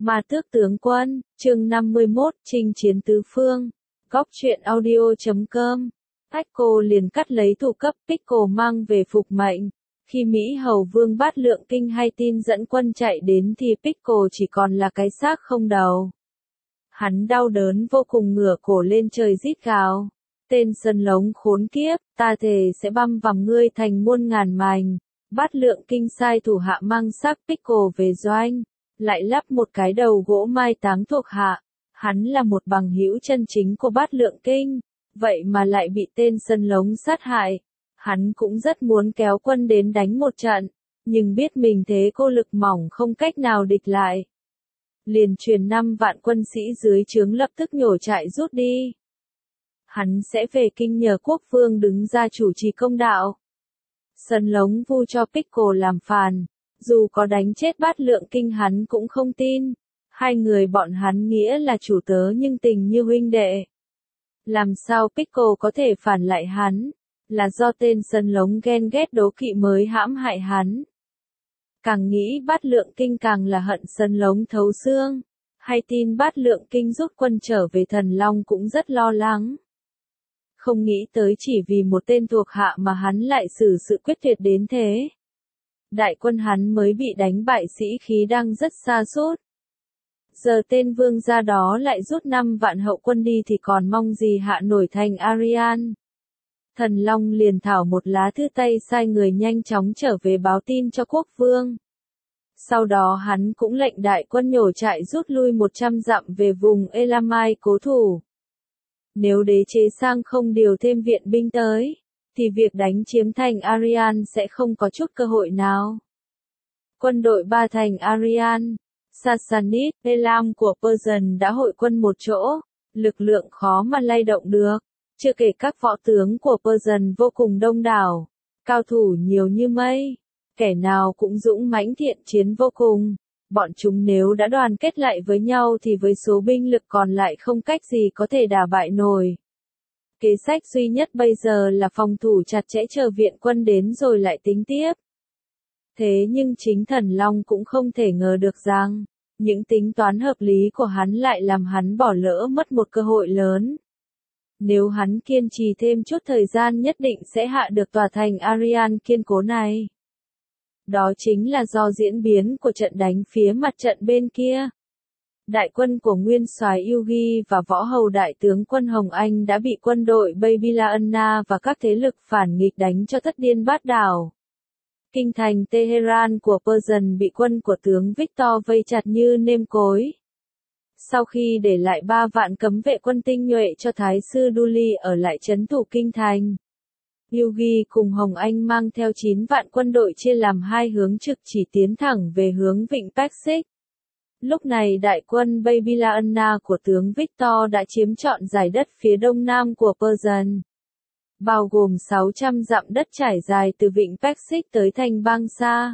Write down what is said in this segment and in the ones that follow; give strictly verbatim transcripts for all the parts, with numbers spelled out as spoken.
Ma Tước Tướng Quân, chương năm mươi mốt, chinh chiến tứ phương. Góc truyện audio chấm com. Pickle liền cắt lấy thủ cấp Pickle mang về phục mệnh. Khi Mỹ Hầu Vương Bát Lượng Kinh hay tin dẫn quân chạy đến thì Pickle chỉ còn là cái xác không đầu. Hắn đau đớn vô cùng ngửa cổ lên trời rít gào. Tên sân lống khốn kiếp, ta thề sẽ băm vằm ngươi thành muôn ngàn mảnh. Bát Lượng Kinh sai thủ hạ mang xác Pickle về doanh, lại lắp một cái đầu gỗ mai táng thuộc hạ. Hắn là một bằng hữu chân chính của Bát Lượng Kinh, vậy mà lại bị tên sân lống sát hại. Hắn cũng rất muốn kéo quân đến đánh một trận, nhưng biết mình thế cô lực mỏng không cách nào địch lại. Liền truyền năm vạn quân sĩ dưới trướng lập tức nhổ trại rút đi. Hắn sẽ về kinh nhờ quốc vương đứng ra chủ trì công đạo. Sân lống vu cho Pickle làm phàn, dù có đánh chết Bát Lượng Kinh hắn cũng không tin. Hai người bọn hắn nghĩa là chủ tớ nhưng tình như huynh đệ. Làm sao Pickle có thể phản lại hắn? Là do tên sân lống ghen ghét đố kỵ mới hãm hại hắn. Càng nghĩ Bát Lượng Kinh càng là hận sân lống thấu xương. Hay tin Bát Lượng Kinh rút quân trở về Thần Long cũng rất lo lắng. Không nghĩ tới chỉ vì một tên thuộc hạ mà hắn lại xử sự quyết tuyệt đến thế. Đại quân hắn mới bị đánh bại, sĩ khí đang rất sa sút. Giờ tên vương gia đó lại rút năm vạn hậu quân đi thì còn mong gì hạ nổi thành Arian. Thần Long liền thảo một lá thư tay sai người nhanh chóng trở về báo tin cho quốc vương. Sau đó hắn cũng lệnh đại quân nhổ trại rút lui một trăm dặm về vùng Elamai cố thủ. Nếu đế chế sang không điều thêm viện binh tới, thì việc đánh chiếm thành Arian sẽ không có chút cơ hội nào. Quân đội ba thành Arian, Sassanid, Elam của Persian đã hội quân một chỗ, lực lượng khó mà lay động được, chưa kể các võ tướng của Persian vô cùng đông đảo, cao thủ nhiều như mây, kẻ nào cũng dũng mãnh thiện chiến vô cùng. Bọn chúng nếu đã đoàn kết lại với nhau thì với số binh lực còn lại không cách gì có thể đả bại nổi. Kế sách duy nhất bây giờ là phòng thủ chặt chẽ chờ viện quân đến rồi lại tính tiếp. Thế nhưng chính Thần Long cũng không thể ngờ được rằng, những tính toán hợp lý của hắn lại làm hắn bỏ lỡ mất một cơ hội lớn. Nếu hắn kiên trì thêm chút thời gian nhất định sẽ hạ được tòa thành Arian kiên cố này. Đó chính là do diễn biến của trận đánh phía mặt trận bên kia. Đại quân của nguyên soái Yugi và võ hầu đại tướng quân Hồng Anh đã bị quân đội Babylonia và các thế lực phản nghịch đánh cho thất điên bát đảo. Kinh thành Tehran của Persian bị quân của tướng Victor vây chặt như nêm cối. Sau khi để lại ba vạn cấm vệ quân tinh nhuệ cho Thái sư Duli ở lại trấn thủ kinh thành, Yugi cùng Hồng Anh mang theo chín vạn quân đội chia làm hai hướng trực chỉ tiến thẳng về hướng vịnh Persic. Lúc này đại quân Babylonia của tướng Victor đã chiếm trọn dải đất phía đông nam của Persian, bao gồm sáu trăm dặm đất trải dài từ vịnh Persic tới thành Bangsa.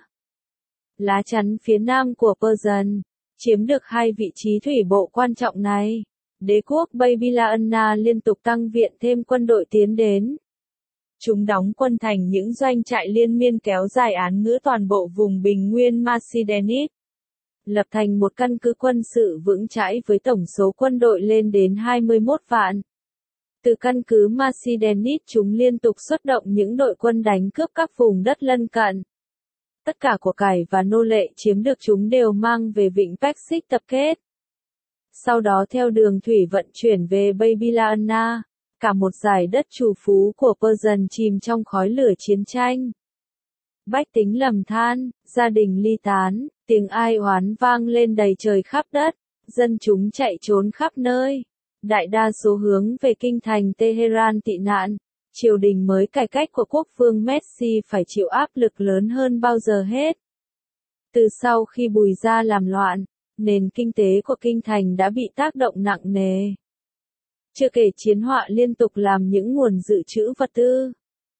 Lá chắn phía nam của Persian, chiếm được hai vị trí thủy bộ quan trọng này. Đế quốc Babylonia liên tục tăng viện thêm quân đội tiến đến. Chúng đóng quân thành những doanh trại liên miên kéo dài án ngữ toàn bộ vùng bình nguyên Macedonia, lập thành một căn cứ quân sự vững chãi với tổng số quân đội lên đến hai mươi mốt vạn. Từ căn cứ Macedonia chúng liên tục xuất động những đội quân đánh cướp các vùng đất lân cận. Tất cả của cải và nô lệ chiếm được chúng đều mang về vịnh Persic tập kết. Sau đó theo đường thủy vận chuyển về Babylonia. Cả một dải đất trù phú của Persian chìm trong khói lửa chiến tranh. Bách tính lầm than, gia đình ly tán, tiếng ai oán vang lên đầy trời khắp đất, dân chúng chạy trốn khắp nơi. Đại đa số hướng về kinh thành Tehran tị nạn, triều đình mới cải cách của quốc vương Messi phải chịu áp lực lớn hơn bao giờ hết. Từ sau khi Bùi Gia làm loạn, nền kinh tế của kinh thành đã bị tác động nặng nề. Chưa kể chiến họa liên tục làm những nguồn dự trữ vật tư,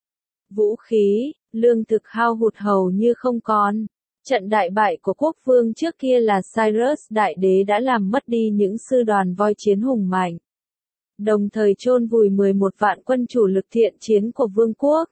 vũ khí, lương thực hao hụt hầu như không còn. Trận đại bại của quốc vương trước kia là Cyrus Đại Đế đã làm mất đi những sư đoàn voi chiến hùng mạnh, đồng thời chôn vùi mười một vạn quân chủ lực thiện chiến của vương quốc.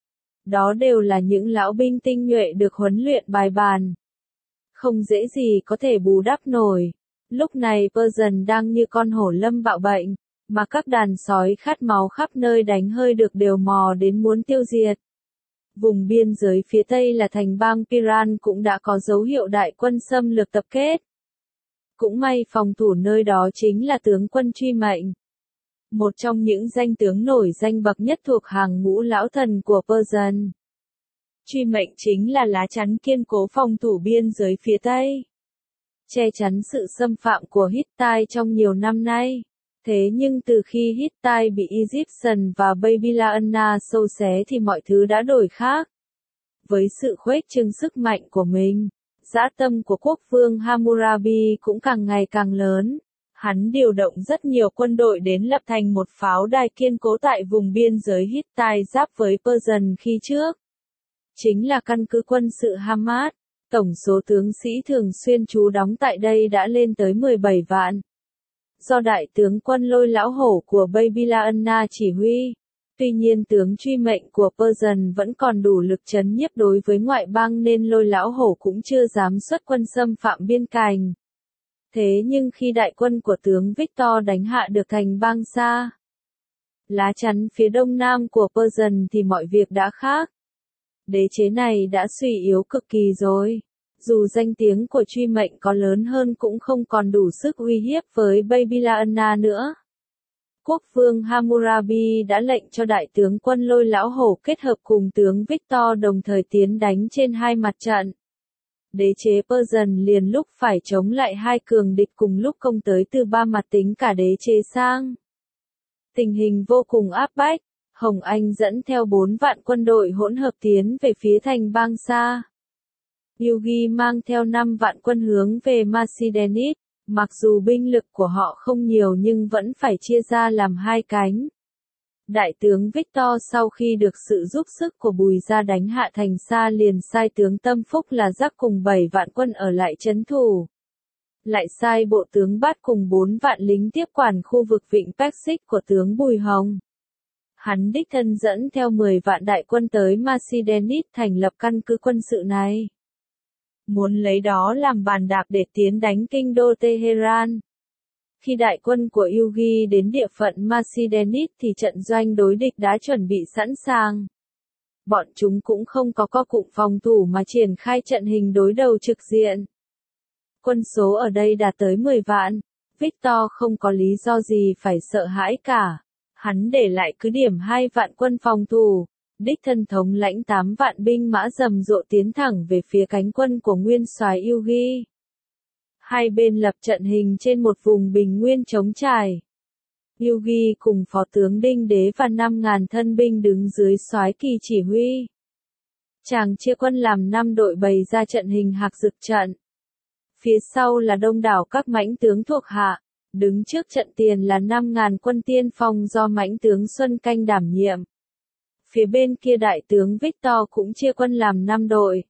Đó đều là những lão binh tinh nhuệ được huấn luyện bài bàn. Không dễ gì có thể bù đắp nổi. Lúc này Persian đang như con hổ lâm bạo bệnh, mà các đàn sói khát máu khắp nơi đánh hơi được đều mò đến muốn tiêu diệt. Vùng biên giới phía tây là thành bang Piran cũng đã có dấu hiệu đại quân xâm lược tập kết. Cũng may phòng thủ nơi đó chính là tướng quân Truy Mệnh, một trong những danh tướng nổi danh bậc nhất thuộc hàng ngũ lão thần của Persian. Truy Mệnh chính là lá chắn kiên cố phòng thủ biên giới phía tây, che chắn sự xâm phạm của Hittite trong nhiều năm nay. Thế nhưng từ khi Hittite bị Egyptian và Babylania xâu xé thì mọi thứ đã đổi khác. Với sự khuếch trương sức mạnh của mình, dã tâm của quốc vương Hammurabi cũng càng ngày càng lớn. Hắn điều động rất nhiều quân đội đến lập thành một pháo đài kiên cố tại vùng biên giới Hittite giáp với Persian khi trước. Chính là căn cứ quân sự Hamad. Tổng số tướng sĩ thường xuyên trú đóng tại đây đã lên tới mười bảy vạn. Do đại tướng quân Lôi Lão Hổ của Babylania chỉ huy. Tuy nhiên tướng Truy Mệnh của Persian vẫn còn đủ lực trấn nhiếp đối với ngoại bang nên Lôi Lão Hổ cũng chưa dám xuất quân xâm phạm biên cảnh. Thế nhưng khi đại quân của tướng Victor đánh hạ được thành Bang Sa, lá chắn phía đông nam của Persian thì mọi việc đã khác. Đế chế này đã suy yếu cực kỳ rồi. Dù danh tiếng của Truy Mệnh có lớn hơn cũng không còn đủ sức uy hiếp với Babylania nữa. Quốc vương Hammurabi đã lệnh cho đại tướng quân Lôi Lão Hổ kết hợp cùng tướng Victor đồng thời tiến đánh trên hai mặt trận. Đế chế Persian liền lúc phải chống lại hai cường địch cùng lúc công tới từ ba mặt tính cả đế chế Sang. Tình hình vô cùng áp bách. Hồng Anh dẫn theo bốn vạn quân đội hỗn hợp tiến về phía thành Bang Sa. Yugi mang theo năm vạn quân hướng về Macedonis, mặc dù binh lực của họ không nhiều nhưng vẫn phải chia ra làm hai cánh. Đại tướng Victor sau khi được sự giúp sức của Bùi Gia đánh hạ thành Sa liền sai tướng Tâm Phúc là Giác cùng bảy vạn quân ở lại trấn thủ. Lại sai bộ tướng Bát cùng bốn vạn lính tiếp quản khu vực vịnh Persic của tướng Bùi Hồng. Hắn đích thân dẫn theo mười vạn đại quân tới Macedonis thành lập căn cứ quân sự này. Muốn lấy đó làm bàn đạp để tiến đánh kinh đô Tehran. Khi đại quân của Yugi đến địa phận Macedonis thì trận doanh đối địch đã chuẩn bị sẵn sàng. Bọn chúng cũng không có co cụm phòng thủ mà triển khai trận hình đối đầu trực diện. Quân số ở đây đạt tới mười vạn. Victor không có lý do gì phải sợ hãi cả. Hắn để lại cứ điểm hai vạn quân phòng thủ, đích thân thống lãnh tám vạn binh mã rầm rộ tiến thẳng về phía cánh quân của nguyên soái Yugi. Hai bên lập trận hình trên một vùng bình nguyên trống trải. Yugi cùng phó tướng Đinh Đế và năm ngàn thân binh đứng dưới soái kỳ chỉ huy. Chàng chia quân làm năm đội bày ra trận hình hạc dực trận. Phía sau là đông đảo các mãnh tướng thuộc hạ. Đứng trước trận tiền là năm ngàn quân tiên phong do mãnh tướng Xuân Canh đảm nhiệm. Phía bên kia đại tướng Victor cũng chia quân làm năm đội.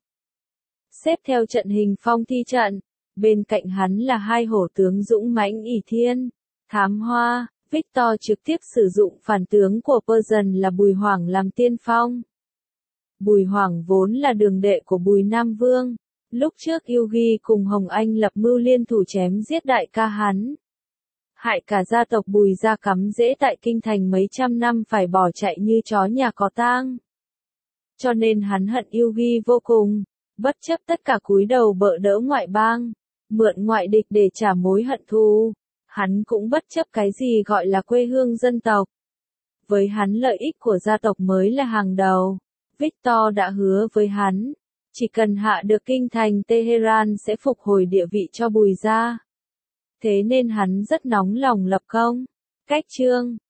Xếp theo trận hình phong thi trận, bên cạnh hắn là hai hổ tướng dũng mãnh ỷ thiên, thám hoa. Victor trực tiếp sử dụng phản tướng của Persian là Bùi Hoảng làm tiên phong. Bùi Hoảng vốn là đường đệ của Bùi Nam Vương. Lúc trước Yugi cùng Hồng Anh lập mưu liên thủ chém giết đại ca hắn. Hại cả gia tộc Bùi Gia cắm rễ tại kinh thành mấy trăm năm phải bỏ chạy như chó nhà có tang. Cho nên hắn hận Yugi vô cùng, bất chấp tất cả cúi đầu bợ đỡ ngoại bang, mượn ngoại địch để trả mối hận thù. Hắn cũng bất chấp cái gì gọi là quê hương dân tộc. Với hắn lợi ích của gia tộc mới là hàng đầu. Victor đã hứa với hắn, chỉ cần hạ được kinh thành Tehran sẽ phục hồi địa vị cho Bùi Gia. Thế nên hắn rất nóng lòng lập công. Cách chương